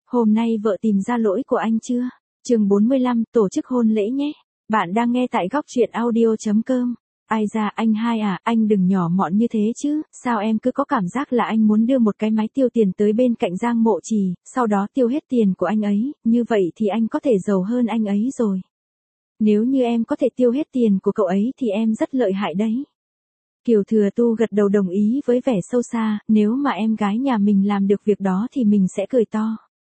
Hôm nay vợ tìm ra lỗi của anh chưa? Chương 45, tổ chức hôn lễ nhé. Bạn đang nghe tại góc truyện audio.com. Ai da anh hai à, anh đừng nhỏ mọn như thế chứ, sao em cứ có cảm giác là anh muốn đưa một cái máy tiêu tiền tới bên cạnh Giang Mộ Trì, sau đó tiêu hết tiền của anh ấy, như vậy thì anh có thể giàu hơn anh ấy rồi. Nếu như em có thể tiêu hết tiền của cậu ấy thì em rất lợi hại đấy. Kiều Thừa Tu gật đầu đồng ý với vẻ sâu xa, nếu mà em gái nhà mình làm được việc đó thì mình sẽ cười to.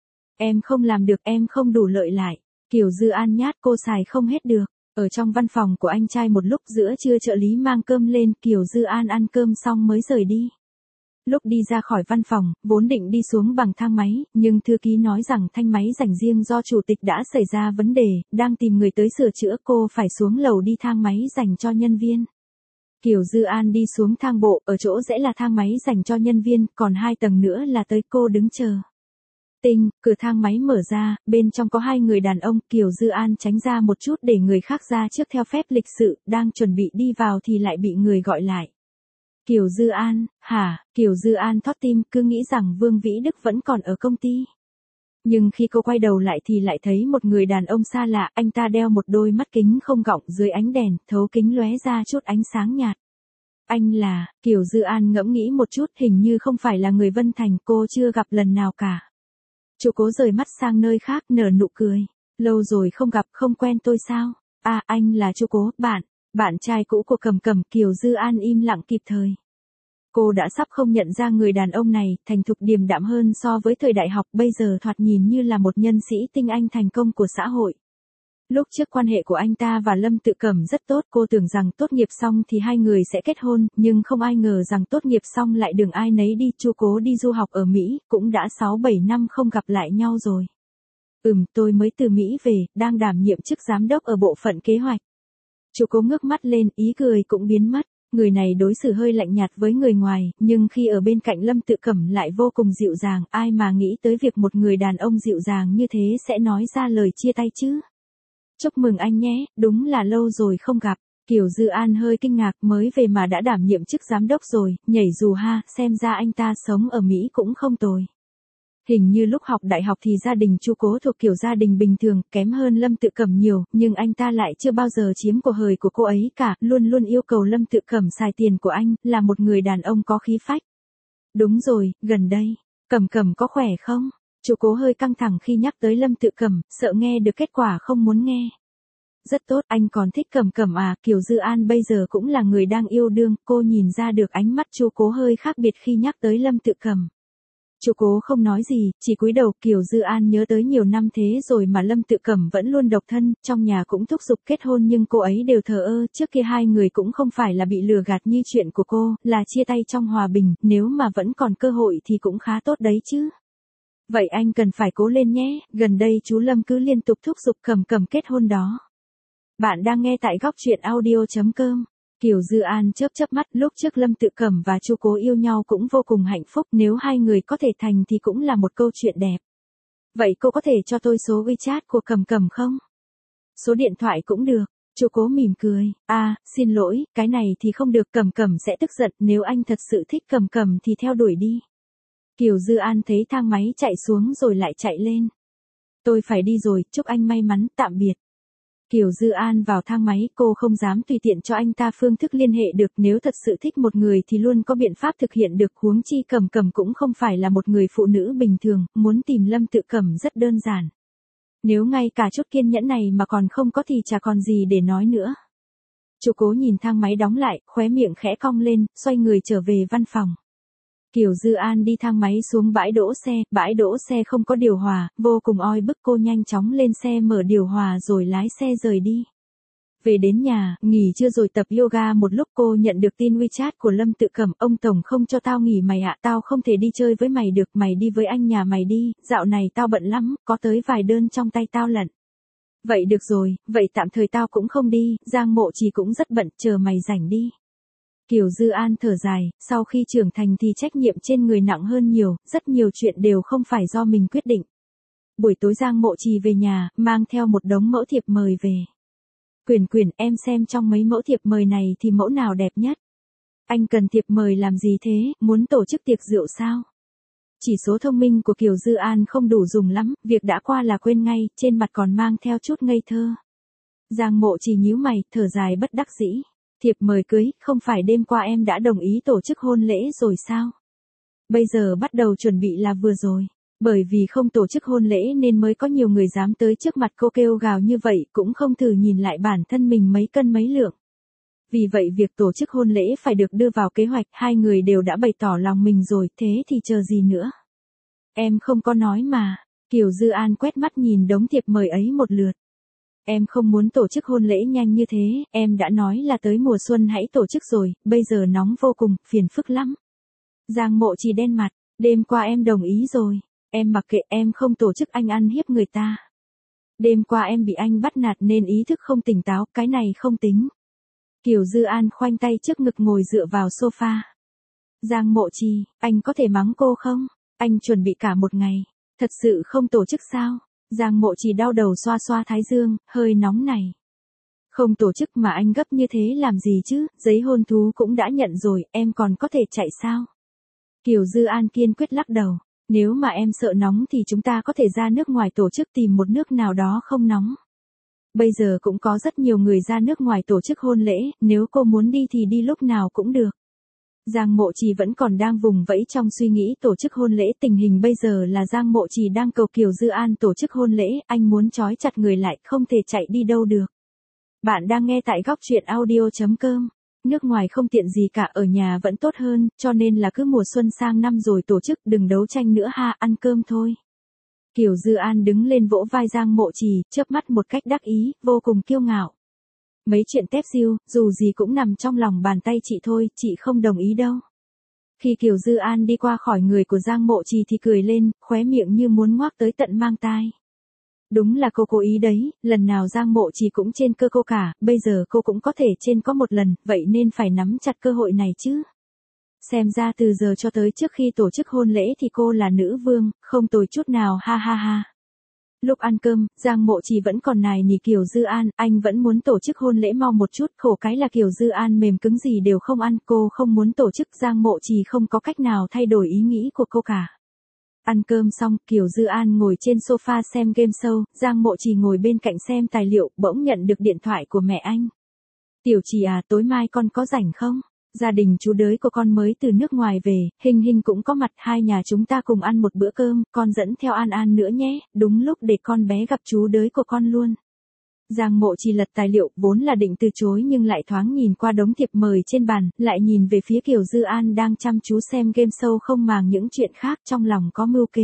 Em không làm được, em không đủ lợi lại. Kiều Dư An nhát cô xài không hết được. Ở trong văn phòng của anh trai một lúc giữa trưa trợ lý mang cơm lên, Kiều Dư An ăn cơm xong mới rời đi. Lúc đi ra khỏi văn phòng, vốn định đi xuống bằng thang máy, nhưng thư ký nói rằng thanh máy dành riêng do chủ tịch đã xảy ra vấn đề, đang tìm người tới sửa chữa, cô phải xuống lầu đi thang máy dành cho nhân viên. Kiều Dư An đi xuống thang bộ, ở chỗ rẽ là thang máy dành cho nhân viên, còn 2 tầng nữa là tới, cô đứng chờ. Tinh, cửa thang máy mở ra, bên trong có 2 người đàn ông, Kiều Dư An tránh ra một chút để người khác ra trước theo phép lịch sự, đang chuẩn bị đi vào thì lại bị người gọi lại. Kiều Dư An, hả? Kiều Dư An thót tim, cứ nghĩ rằng Vương Vĩ Đức vẫn còn ở công ty. Nhưng khi cô quay đầu lại thì lại thấy một người đàn ông xa lạ, anh ta đeo một đôi mắt kính không gọng, dưới ánh đèn, thấu kính lóe ra chút ánh sáng nhạt. Anh là, Kiều Dư An ngẫm nghĩ một chút, hình như không phải là người Vân Thành, cô chưa gặp lần nào cả. Chú Cố rời mắt sang nơi khác, nở nụ cười. Lâu rồi không gặp, không quen tôi sao? À, anh là chú Cố, bạn trai cũ của Cầm Cầm. Kiều Dư An im lặng kịp thời. Cô đã sắp không nhận ra người đàn ông này, thành thục điềm đạm hơn so với thời đại học, bây giờ thoạt nhìn như là một nhân sĩ tinh anh thành công của xã hội. Lúc trước quan hệ của anh ta và Lâm Tự Cẩm rất tốt, cô tưởng rằng tốt nghiệp xong thì 2 người sẽ kết hôn, nhưng không ai ngờ rằng tốt nghiệp xong lại đường ai nấy đi. Chu Cố đi du học ở Mỹ, cũng đã 6-7 năm không gặp lại nhau rồi. Tôi mới từ Mỹ về, đang đảm nhiệm chức giám đốc ở bộ phận kế hoạch. Chu Cố ngước mắt lên, ý cười cũng biến mất. Người này đối xử hơi lạnh nhạt với người ngoài, nhưng khi ở bên cạnh Lâm Tự Cẩm lại vô cùng dịu dàng, ai mà nghĩ tới việc một người đàn ông dịu dàng như thế sẽ nói ra lời chia tay chứ. Chúc mừng anh nhé, đúng là lâu rồi không gặp. Kiều Dư An hơi kinh ngạc, mới về mà đã đảm nhiệm chức giám đốc rồi, nhảy dù ha, xem ra anh ta sống ở Mỹ cũng không tồi. Hình như lúc học đại học thì gia đình Chu Cố thuộc kiểu gia đình bình thường, kém hơn Lâm Tự Cẩm nhiều, nhưng anh ta lại chưa bao giờ chiếm của hời của cô ấy cả, luôn luôn yêu cầu Lâm Tự Cẩm xài tiền của anh, là một người đàn ông có khí phách. Đúng rồi, gần đây, Cẩm Cẩm có khỏe không? Chu Cố hơi căng thẳng khi nhắc tới Lâm Tự Cẩm, sợ nghe được kết quả không muốn nghe. Rất tốt, anh còn thích Cẩm Cẩm à? Kiều Dư An bây giờ cũng là người đang yêu đương, cô nhìn ra được ánh mắt Chu Cố hơi khác biệt khi nhắc tới Lâm Tự Cẩm. Chu Cố không nói gì, chỉ cúi đầu. Kiều Dư An nhớ tới nhiều năm thế rồi mà Lâm Tự Cẩm vẫn luôn độc thân, trong nhà cũng thúc giục kết hôn nhưng cô ấy đều thờ ơ, trước kia 2 người cũng không phải là bị lừa gạt như chuyện của cô, là chia tay trong hòa bình, nếu mà vẫn còn cơ hội thì cũng khá tốt đấy chứ. Vậy anh cần phải cố lên nhé, gần đây chú Lâm cứ liên tục thúc giục Cẩm Cẩm kết hôn đó. Bạn đang nghe tại góc truyện audio.com. Kiều Dư An chớp mắt, lúc trước Lâm Tự Cẩm và Chu Cố yêu nhau cũng vô cùng hạnh phúc, nếu 2 người có thể thành thì cũng là một câu chuyện đẹp. Vậy cô có thể cho tôi số WeChat của Cẩm Cẩm không? Số điện thoại cũng được. Chu Cố mỉm cười. À, xin lỗi, cái này thì không được, Cẩm Cẩm sẽ tức giận, nếu anh thật sự thích Cẩm Cẩm thì theo đuổi đi. Kiều Dư An thấy thang máy chạy xuống rồi lại chạy lên. Tôi phải đi rồi, chúc anh may mắn, tạm biệt. Kiều Dư An vào thang máy, cô không dám tùy tiện cho anh ta phương thức liên hệ được, nếu thật sự thích một người thì luôn có biện pháp thực hiện được, huống chi Cẩm Cẩm cũng không phải là một người phụ nữ bình thường, muốn tìm Lâm Tự Cẩm rất đơn giản. Nếu ngay cả chút kiên nhẫn này mà còn không có thì chả còn gì để nói nữa. Chu Cố nhìn thang máy đóng lại, khóe miệng khẽ cong lên, xoay người trở về văn phòng. Kiều Dư An đi thang máy xuống bãi đỗ xe không có điều hòa, vô cùng oi bức, cô nhanh chóng lên xe mở điều hòa rồi lái xe rời đi. Về đến nhà, nghỉ trưa rồi tập yoga một lúc, cô nhận được tin WeChat của Lâm Tự Cẩm, ông Tổng không cho tao nghỉ mày ạ, tao không thể đi chơi với mày được, mày đi với anh nhà mày đi, dạo này tao bận lắm, có tới vài đơn trong tay tao lận. Vậy được rồi, vậy tạm thời tao cũng không đi, Giang Mộ Trì cũng rất bận, chờ mày rảnh đi. Kiều Dư An thở dài, sau khi trưởng thành thì trách nhiệm trên người nặng hơn nhiều, rất nhiều chuyện đều không phải do mình quyết định. Buổi tối Giang Mộ Trì về nhà, mang theo một đống mẫu thiệp mời về. Quyển, em xem trong mấy mẫu thiệp mời này thì mẫu nào đẹp nhất? Anh cần thiệp mời làm gì thế, muốn tổ chức tiệc rượu sao? Chỉ số thông minh của Kiều Dư An không đủ dùng lắm, việc đã qua là quên ngay, trên mặt còn mang theo chút ngây thơ. Giang Mộ Trì nhíu mày, thở dài bất đắc dĩ. Thiệp mời cưới, không phải đêm qua em đã đồng ý tổ chức hôn lễ rồi sao? Bây giờ bắt đầu chuẩn bị là vừa rồi. Bởi vì không tổ chức hôn lễ nên mới có nhiều người dám tới trước mặt cô kêu gào như vậy, cũng không thử nhìn lại bản thân mình mấy cân mấy lượng. Vì vậy việc tổ chức hôn lễ phải được đưa vào kế hoạch, hai người đều đã bày tỏ lòng mình rồi, thế thì chờ gì nữa? Em không có nói mà. Kiều Dư An quét mắt nhìn đống thiệp mời ấy một lượt. Em không muốn tổ chức hôn lễ nhanh như thế, em đã nói là tới mùa xuân hãy tổ chức rồi, bây giờ nóng vô cùng, phiền phức lắm. Giang Mộ Trì đen mặt, đêm qua em đồng ý rồi, em mặc kệ, em không tổ chức, anh ăn hiếp người ta. Đêm qua em bị anh bắt nạt nên ý thức không tỉnh táo, cái này không tính. Kiều Dư An khoanh tay trước ngực ngồi dựa vào sofa. Giang Mộ Trì, anh có thể mắng cô không? Anh chuẩn bị cả một ngày, thật sự không tổ chức sao? Giang Mộ Trì đau đầu xoa xoa thái dương, hơi nóng này. Không tổ chức mà anh gấp như thế làm gì chứ, giấy hôn thú cũng đã nhận rồi, em còn có thể chạy sao? Kiều Dư An kiên quyết lắc đầu, nếu mà em sợ nóng thì chúng ta có thể ra nước ngoài tổ chức, tìm một nước nào đó không nóng. Bây giờ cũng có rất nhiều người ra nước ngoài tổ chức hôn lễ, nếu cô muốn đi thì đi lúc nào cũng được. Giang Mộ Trì vẫn còn đang vùng vẫy trong suy nghĩ tổ chức hôn lễ, tình hình bây giờ là Giang Mộ Trì đang cầu Kiều Dư An tổ chức hôn lễ, anh muốn trói chặt người lại, không thể chạy đi đâu được. Bạn đang nghe tại góc truyện audio.com. Nước ngoài không tiện gì cả, ở nhà vẫn tốt hơn, cho nên là cứ mùa xuân sang năm rồi tổ chức, đừng đấu tranh nữa ha, ăn cơm thôi. Kiều Dư An đứng lên vỗ vai Giang Mộ Trì, chớp mắt một cách đắc ý, vô cùng kiêu ngạo. Mấy chuyện tép diêu, dù gì cũng nằm trong lòng bàn tay chị thôi, chị không đồng ý đâu. Khi Kiều Dư An đi qua khỏi người của Giang Mộ Trì thì cười lên, khóe miệng như muốn ngoác tới tận mang tai. Đúng là cô cố ý đấy, lần nào Giang Mộ Trì cũng trên cơ cô cả, bây giờ cô cũng có thể trên có một lần, vậy nên phải nắm chặt cơ hội này chứ. Xem ra từ giờ cho tới trước khi tổ chức hôn lễ thì cô là nữ vương, không tồi chút nào, ha ha ha. Lúc ăn cơm, Giang Mộ Trì vẫn còn nài nỉ Kiều Dư An, anh vẫn muốn tổ chức hôn lễ mau một chút, khổ cái là Kiều Dư An mềm cứng gì đều không ăn, cô không muốn tổ chức, Giang Mộ Trì không có cách nào thay đổi ý nghĩ của cô cả. Ăn cơm xong, Kiều Dư An ngồi trên sofa xem game show, Giang Mộ Trì ngồi bên cạnh xem tài liệu, bỗng nhận được điện thoại của mẹ anh. Tiểu Trì à, tối mai con có rảnh không? Gia đình chú đới của con mới từ nước ngoài về, Hình Hình cũng có mặt, hai nhà chúng ta cùng ăn một bữa cơm, con dẫn theo An An nữa nhé, đúng lúc để con bé gặp chú đới của con luôn. Giang Mộ Trì lật tài liệu, vốn là định từ chối nhưng lại thoáng nhìn qua đống thiệp mời trên bàn, lại nhìn về phía Kiều Dư An đang chăm chú xem game show không màng những chuyện khác, trong lòng có mưu kế.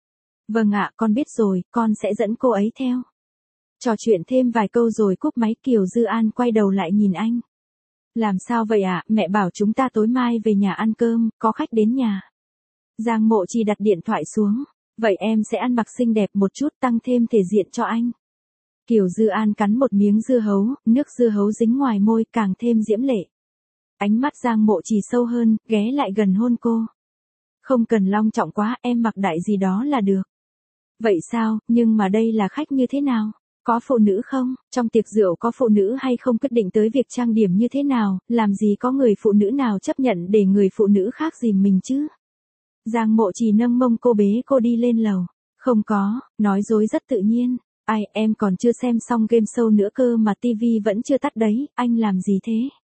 Vâng ạ, con biết rồi, con sẽ dẫn cô ấy theo. Trò chuyện thêm vài câu rồi cúp máy, Kiều Dư An quay đầu lại nhìn anh. Làm sao vậy ạ, mẹ bảo chúng ta tối mai về nhà ăn cơm, có khách đến nhà. Giang Mộ Trì đặt điện thoại xuống, vậy em sẽ ăn mặc xinh đẹp một chút, tăng thêm thể diện cho anh. Kiều Dư An cắn một miếng dưa hấu, nước dưa hấu dính ngoài môi, càng thêm diễm lệ. Ánh mắt Giang Mộ Trì sâu hơn, ghé lại gần hôn cô. Không cần long trọng quá, em mặc đại gì đó là được. Vậy sao, nhưng mà đây là khách như thế nào? Có phụ nữ không? Trong tiệc rượu có phụ nữ hay không quyết định tới việc trang điểm như thế nào, làm gì có người phụ nữ nào chấp nhận để người phụ nữ khác dìm mình chứ? Giang Mộ Trì nâng mông cô bế cô đi lên lầu. Không có, nói dối rất tự nhiên. Ai, em còn chưa xem xong game show nữa cơ mà tivi vẫn chưa tắt đấy, anh làm gì thế?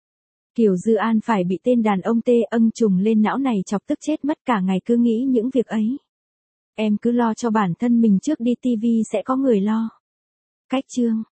Kiều Dư An phải bị tên đàn ông tê âng trùng lên não này chọc tức chết mất, cả ngày cứ nghĩ những việc ấy. Em cứ lo cho bản thân mình trước đi, tivi sẽ có người lo. Cách chương